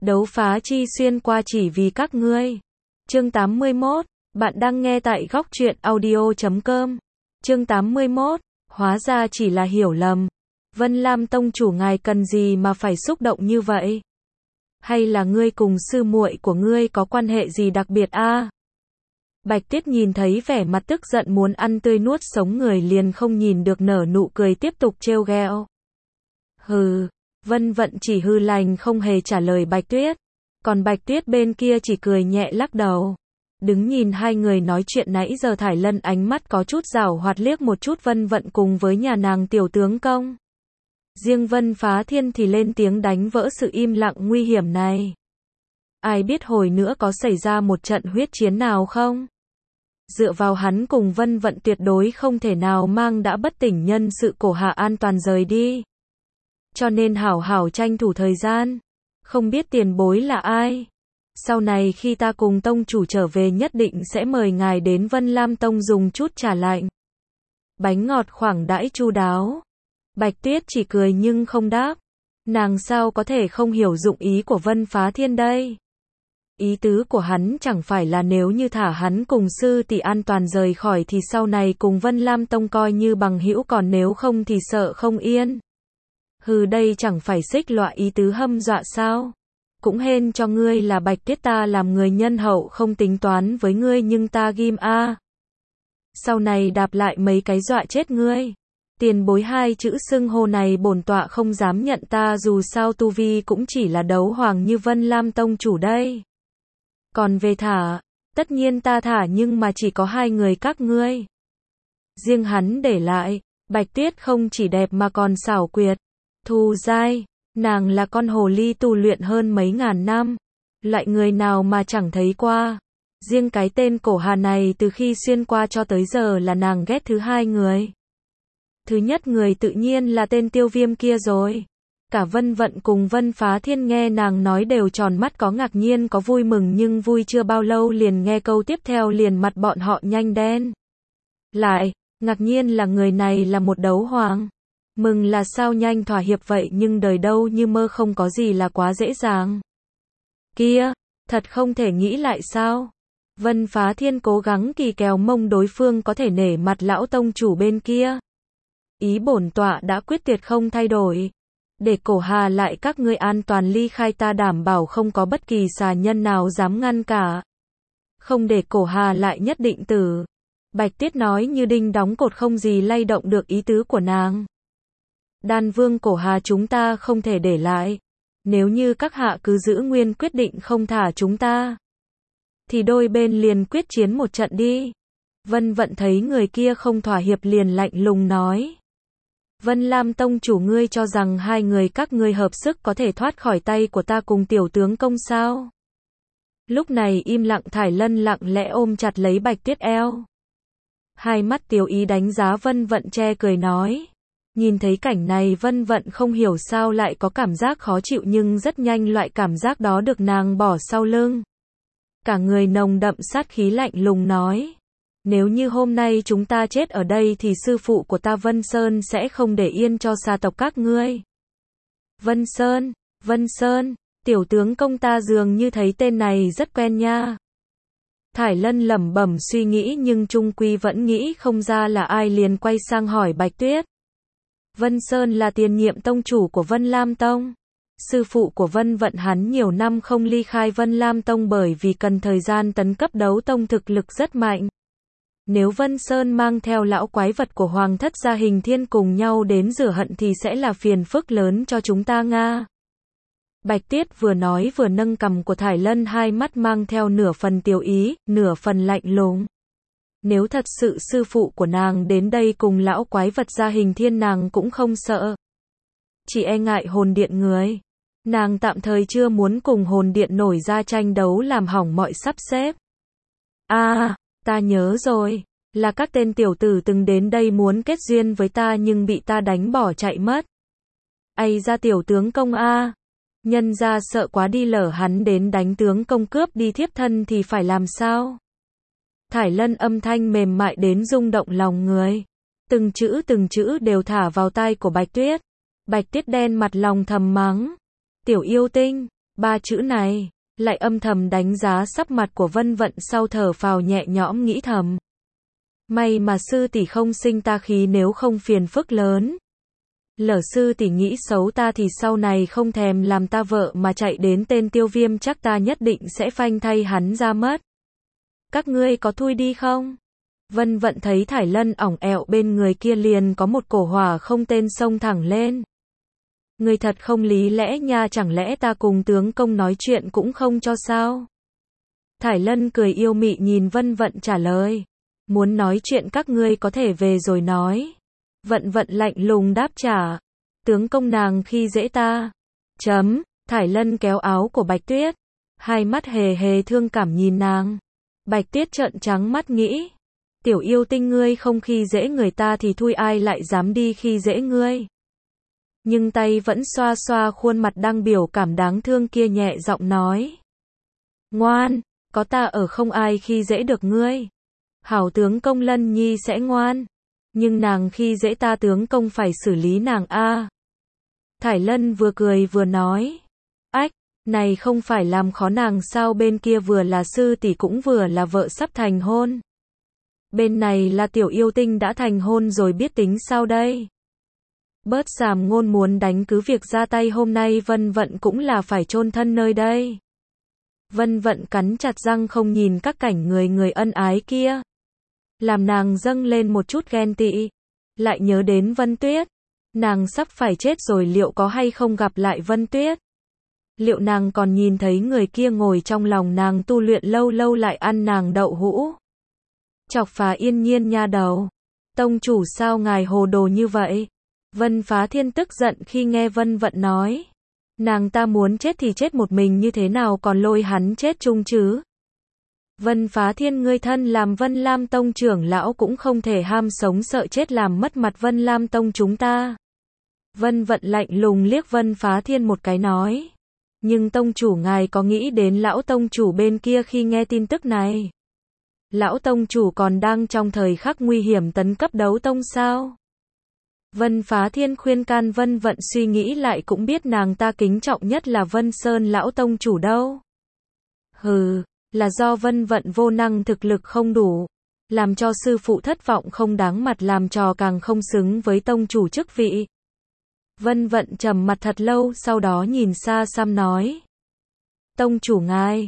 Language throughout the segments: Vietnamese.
Đấu phá chi xuyên qua chỉ vì các ngươi. Chương 81, bạn đang nghe tại góc truyện audio.com. Chương 81, hóa ra chỉ là hiểu lầm. Vân Lam tông chủ ngài cần gì mà phải xúc động như vậy? Hay là ngươi cùng sư muội của ngươi có quan hệ gì đặc biệt a? Bạch Tuyết nhìn thấy vẻ mặt tức giận muốn ăn tươi nuốt sống người liền không nhìn được nở nụ cười tiếp tục trêu ghẹo. Hừ, Vân Vận chỉ hư lành không hề trả lời Bạch Tuyết. Còn Bạch Tuyết bên kia chỉ cười nhẹ lắc đầu. Đứng nhìn hai người nói chuyện nãy giờ Thải Lân ánh mắt có chút giảo hoạt liếc một chút Vân Vận cùng với nhà nàng tiểu tướng công. Riêng Vân Phá Thiên thì lên tiếng đánh vỡ sự im lặng nguy hiểm này. Ai biết hồi nữa có xảy ra một trận huyết chiến nào không? Dựa vào hắn cùng Vân Vận tuyệt đối không thể nào mang đã bất tỉnh nhân sự cổ hạ an toàn rời đi. Cho nên hảo hảo tranh thủ thời gian. Không biết tiền bối là ai? Sau này khi ta cùng tông chủ trở về nhất định sẽ mời ngài đến Vân Lam tông dùng chút trà lạnh. Bánh ngọt khoảng đãi chu đáo. Bạch Tuyết chỉ cười nhưng không đáp. Nàng sao có thể không hiểu dụng ý của Vân Phá Thiên đây? Ý tứ của hắn chẳng phải là nếu như thả hắn cùng sư tỷ an toàn rời khỏi thì sau này cùng Vân Lam tông coi như bằng hữu, còn nếu không thì sợ không yên. Hừ, đây chẳng phải xích loại ý tứ hâm dọa sao? Cũng hên cho ngươi là Bạch Tuyết ta làm người nhân hậu không tính toán với ngươi nhưng ta ghim a. Sau này đạp lại mấy cái dọa chết ngươi. Tiền bối hai chữ xưng hô này bổn tọa không dám nhận, ta dù sao tu vi cũng chỉ là đấu hoàng như Vân Lam tông chủ đây. Còn về thả, tất nhiên ta thả nhưng mà chỉ có hai người các ngươi. Riêng hắn để lại, Bạch Tuyết không chỉ đẹp mà còn xảo quyệt. Thù dai, nàng là con hồ ly tu luyện hơn mấy ngàn năm. Loại người nào mà chẳng thấy qua. Riêng cái tên cổ hà này từ khi xuyên qua cho tới giờ là nàng ghét thứ hai người. Thứ nhất người tự nhiên là tên Tiêu Viêm kia rồi. Cả Vân Vận cùng Vân Phá Thiên nghe nàng nói đều tròn mắt, có ngạc nhiên có vui mừng, nhưng vui chưa bao lâu liền nghe câu tiếp theo liền mặt bọn họ nhanh đen. Lại, ngạc nhiên là người này là một đấu hoàng. Mừng là sao nhanh thỏa hiệp vậy, nhưng đời đâu như mơ, không có gì là quá dễ dàng. Kia, thật không thể nghĩ lại sao? Vân Phá Thiên cố gắng kỳ kèo mông đối phương có thể nể mặt lão tông chủ bên kia. Ý bổn tọa đã quyết tuyệt không thay đổi. Để cổ hà lại các ngươi an toàn ly khai, ta đảm bảo không có bất kỳ xà nhân nào dám ngăn cả. Không để cổ hà lại nhất định tử. Bạch Tuyết nói như đinh đóng cột, không gì lay động được ý tứ của nàng. Đan vương cổ hà chúng ta không thể để lại. Nếu như các hạ cứ giữ nguyên quyết định không thả chúng ta, thì đôi bên liền quyết chiến một trận đi. Vân Vận thấy người kia không thỏa hiệp liền lạnh lùng nói. Vân Lam tông chủ, ngươi cho rằng hai người các ngươi hợp sức có thể thoát khỏi tay của ta cùng tiểu tướng công sao? Lúc này im lặng Thải Lân lặng lẽ ôm chặt lấy Bạch Tuyết eo. Hai mắt tiêu ý đánh giá Vân Vận, che cười nói. Nhìn thấy cảnh này Vân Vận không hiểu sao lại có cảm giác khó chịu, nhưng rất nhanh loại cảm giác đó được nàng bỏ sau lưng. Cả người nồng đậm sát khí lạnh lùng nói. Nếu như hôm nay chúng ta chết ở đây thì sư phụ của ta Vân Sơn sẽ không để yên cho xa tộc các ngươi. Vân Sơn, tiểu tướng công ta dường như thấy tên này rất quen nha. Thải Lân lẩm bẩm suy nghĩ nhưng chung quy vẫn nghĩ không ra là ai, liền quay sang hỏi Bạch Tuyết. Vân Sơn là tiền nhiệm tông chủ của Vân Lam tông. Sư phụ của Vân Vận hắn nhiều năm không ly khai Vân Lam tông bởi vì cần thời gian tấn cấp đấu tông, thực lực rất mạnh. Nếu Vân Sơn mang theo lão quái vật của Hoàng thất gia Hình Thiên cùng nhau đến rửa hận thì sẽ là phiền phức lớn cho chúng ta nga. Bạch Tuyết vừa nói vừa nâng cằm của Thải Lân, hai mắt mang theo nửa phần tiêu ý, nửa phần lạnh lùng. Nếu thật sự sư phụ của nàng đến đây cùng lão quái vật gia Hình Thiên nàng cũng không sợ. Chỉ e ngại hồn điện người. Nàng tạm thời chưa muốn cùng hồn điện nổi ra tranh đấu làm hỏng mọi sắp xếp. Ta nhớ rồi, là các tên tiểu tử từng đến đây muốn kết duyên với ta nhưng bị ta đánh bỏ chạy mất. Ây ra tiểu tướng công a, nhân ra sợ quá đi, lỡ hắn đến đánh tướng công cướp đi thiếp thân thì phải làm sao? Thải Lân âm thanh mềm mại đến rung động lòng người. Từng chữ đều thả vào tai của Bạch Tuyết. Bạch Tuyết đen mặt lòng thầm mắng. Tiểu yêu tinh, Ba chữ này, lại âm thầm đánh giá sắc mặt của Vân Vận sau thở phào nhẹ nhõm nghĩ thầm. May mà sư tỷ không sinh ta khí nếu không phiền phức lớn. Lỡ sư tỷ nghĩ xấu ta thì sau này không thèm làm ta vợ mà chạy đến tên Tiêu Viêm chắc ta nhất định sẽ phanh thay hắn ra mất. Các ngươi có thui đi không? Vân Vận thấy Thải Lân ỏng ẹo bên người kia liền có một cổ hỏa không tên xông thẳng lên. Người thật không lý lẽ nha, chẳng lẽ ta cùng tướng công nói chuyện cũng không cho sao? Thải Lân cười yêu mị nhìn Vân Vận trả lời. Muốn nói chuyện các ngươi có thể về rồi nói. Vận Vận lạnh lùng đáp trả. Tướng công nàng khi dễ ta. Thải Lân kéo áo của Bạch Tuyết. Hai mắt hề hề thương cảm nhìn nàng. Bạch Tuyết trợn trắng mắt nghĩ. Tiểu yêu tinh ngươi không khi dễ người ta thì thui ai lại dám đi khi dễ ngươi. Nhưng tay vẫn xoa xoa khuôn mặt đang biểu cảm đáng thương kia nhẹ giọng nói. Ngoan, có ta ở không ai khi dễ được ngươi. Hảo tướng công Lân Nhi sẽ ngoan. Nhưng nàng khi dễ ta tướng công phải xử lý nàng a. Thải Lân vừa cười vừa nói. Ách, này không phải làm khó nàng sao, bên kia vừa là sư tỷ cũng vừa là vợ sắp thành hôn. Bên này là tiểu yêu tinh đã thành hôn rồi biết tính sao đây? Bớt sàm ngôn, muốn đánh cứ việc ra tay, hôm nay Vân Vận cũng là phải chôn thân nơi đây. Vân Vận cắn chặt răng không nhìn các cảnh người ân ái kia. Làm nàng dâng lên một chút ghen tị. Lại nhớ đến Vân Tuyết. Nàng sắp phải chết rồi, liệu có hay không gặp lại Vân Tuyết? Liệu nàng còn nhìn thấy người kia ngồi trong lòng nàng tu luyện lâu lâu lại ăn nàng đậu hũ? Chọc Phá Yên Nhiên nha đầu. Tông chủ sao ngài hồ đồ như vậy? Vân Phá Thiên tức giận khi nghe Vân Vận nói. Nàng ta muốn chết thì chết một mình, như thế nào còn lôi hắn chết chung chứ? Vân Phá Thiên, ngươi thân làm Vân Lam Tông trưởng lão cũng không thể ham sống sợ chết làm mất mặt Vân Lam Tông chúng ta. Vân Vận lạnh lùng liếc Vân Phá Thiên một cái nói. Nhưng tông chủ ngài có nghĩ đến lão tông chủ bên kia khi nghe tin tức này? Lão tông chủ còn đang trong thời khắc nguy hiểm tấn cấp đấu tông sao? Vân Phá Thiên khuyên can Vân Vận suy nghĩ lại, cũng biết nàng ta kính trọng nhất là Vân Sơn lão tông chủ đâu. Hừ, là do Vân Vận vô năng, thực lực không đủ, làm cho sư phụ thất vọng, không đáng mặt, làm trò càng không xứng với tông chủ chức vị. Vân Vận trầm mặt thật lâu, sau đó nhìn xa xăm nói. Tông chủ ngài,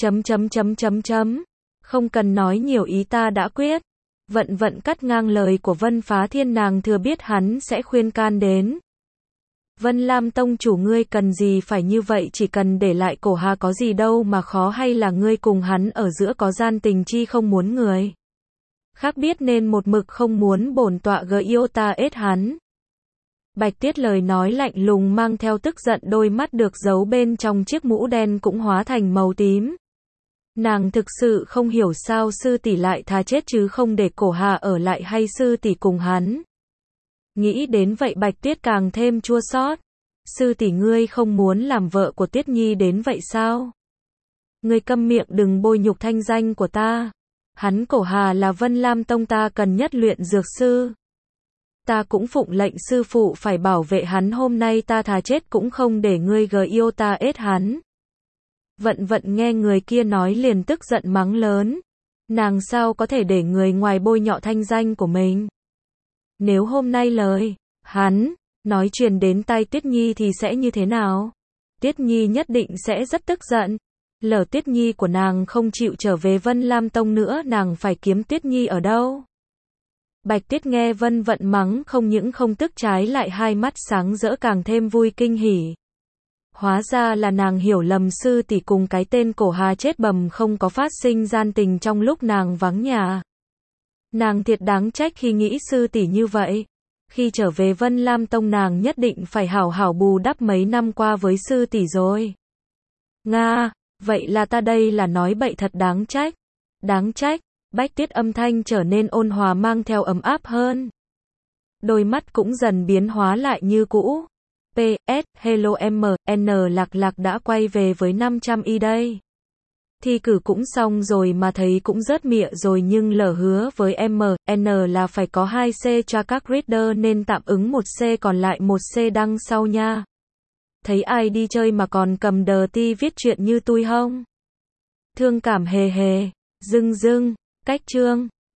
không cần nói nhiều, ý ta đã quyết. Vận Vận cắt ngang lời của Vân Phá Thiên, nàng thừa biết hắn sẽ khuyên can đến. Vân Lam tông chủ ngươi cần gì phải như vậy, chỉ cần để lại cổ hà có gì đâu mà khó, hay là ngươi cùng hắn ở giữa có gian tình chi không muốn người khác biết nên một mực không muốn bổn tọa gợi yêu ta ết hắn? Bạch Tuyết lời nói lạnh lùng mang theo tức giận, đôi mắt được giấu bên trong chiếc mũ đen cũng hóa thành màu tím. Nàng thực sự không hiểu sao sư tỷ lại thà chết chứ không để cổ hà ở lại, hay sư tỷ cùng hắn. Nghĩ đến vậy Bạch Tuyết càng thêm chua xót. Sư tỷ ngươi không muốn làm vợ của Tuyết Nhi đến vậy sao? Ngươi câm miệng, đừng bôi nhục thanh danh của ta. Hắn cổ hà là Vân Lam Tông ta cần nhất luyện dược sư. Ta cũng phụng lệnh sư phụ phải bảo vệ hắn, hôm nay ta thà chết cũng không để ngươi gờ yêu ta ết hắn. Vận Vận nghe người kia nói liền tức giận mắng lớn. Nàng sao có thể để người ngoài bôi nhọ thanh danh của mình? Nếu hôm nay lời hắn nói truyền đến tai Tuyết Nhi thì sẽ như thế nào? Tuyết Nhi nhất định sẽ rất tức giận. Lỡ Tuyết Nhi của nàng không chịu trở về Vân Lam Tông nữa, nàng phải kiếm Tuyết Nhi ở đâu? Bạch Tuyết nghe Vân Vận mắng không những không tức, trái lại hai mắt sáng rỡ, càng thêm vui kinh hỉ. Hóa ra là nàng hiểu lầm, sư tỷ cùng cái tên cổ hà chết bầm không có phát sinh gian tình trong lúc nàng vắng nhà. Nàng thiệt đáng trách khi nghĩ sư tỷ như vậy. Khi trở về Vân Lam Tông nàng nhất định phải hảo hảo bù đắp mấy năm qua với sư tỷ rồi. Nga, vậy là ta đây là nói bậy, thật đáng trách. Đáng trách. Bạch Tuyết âm thanh trở nên ôn hòa mang theo ấm áp hơn. Đôi mắt cũng dần biến hóa lại như cũ. PS, hello MN, Lạc đã quay về với 500 y đây. Thi cử cũng xong rồi mà thấy cũng rớt mịa rồi, nhưng lỡ hứa với MN là phải có 2C cho các reader nên tạm ứng 1C, còn lại 1C đăng sau nha. thấy ai đi chơi mà còn cầm đờ ti viết chuyện như tui hông? Thương cảm hề hề, cách chương.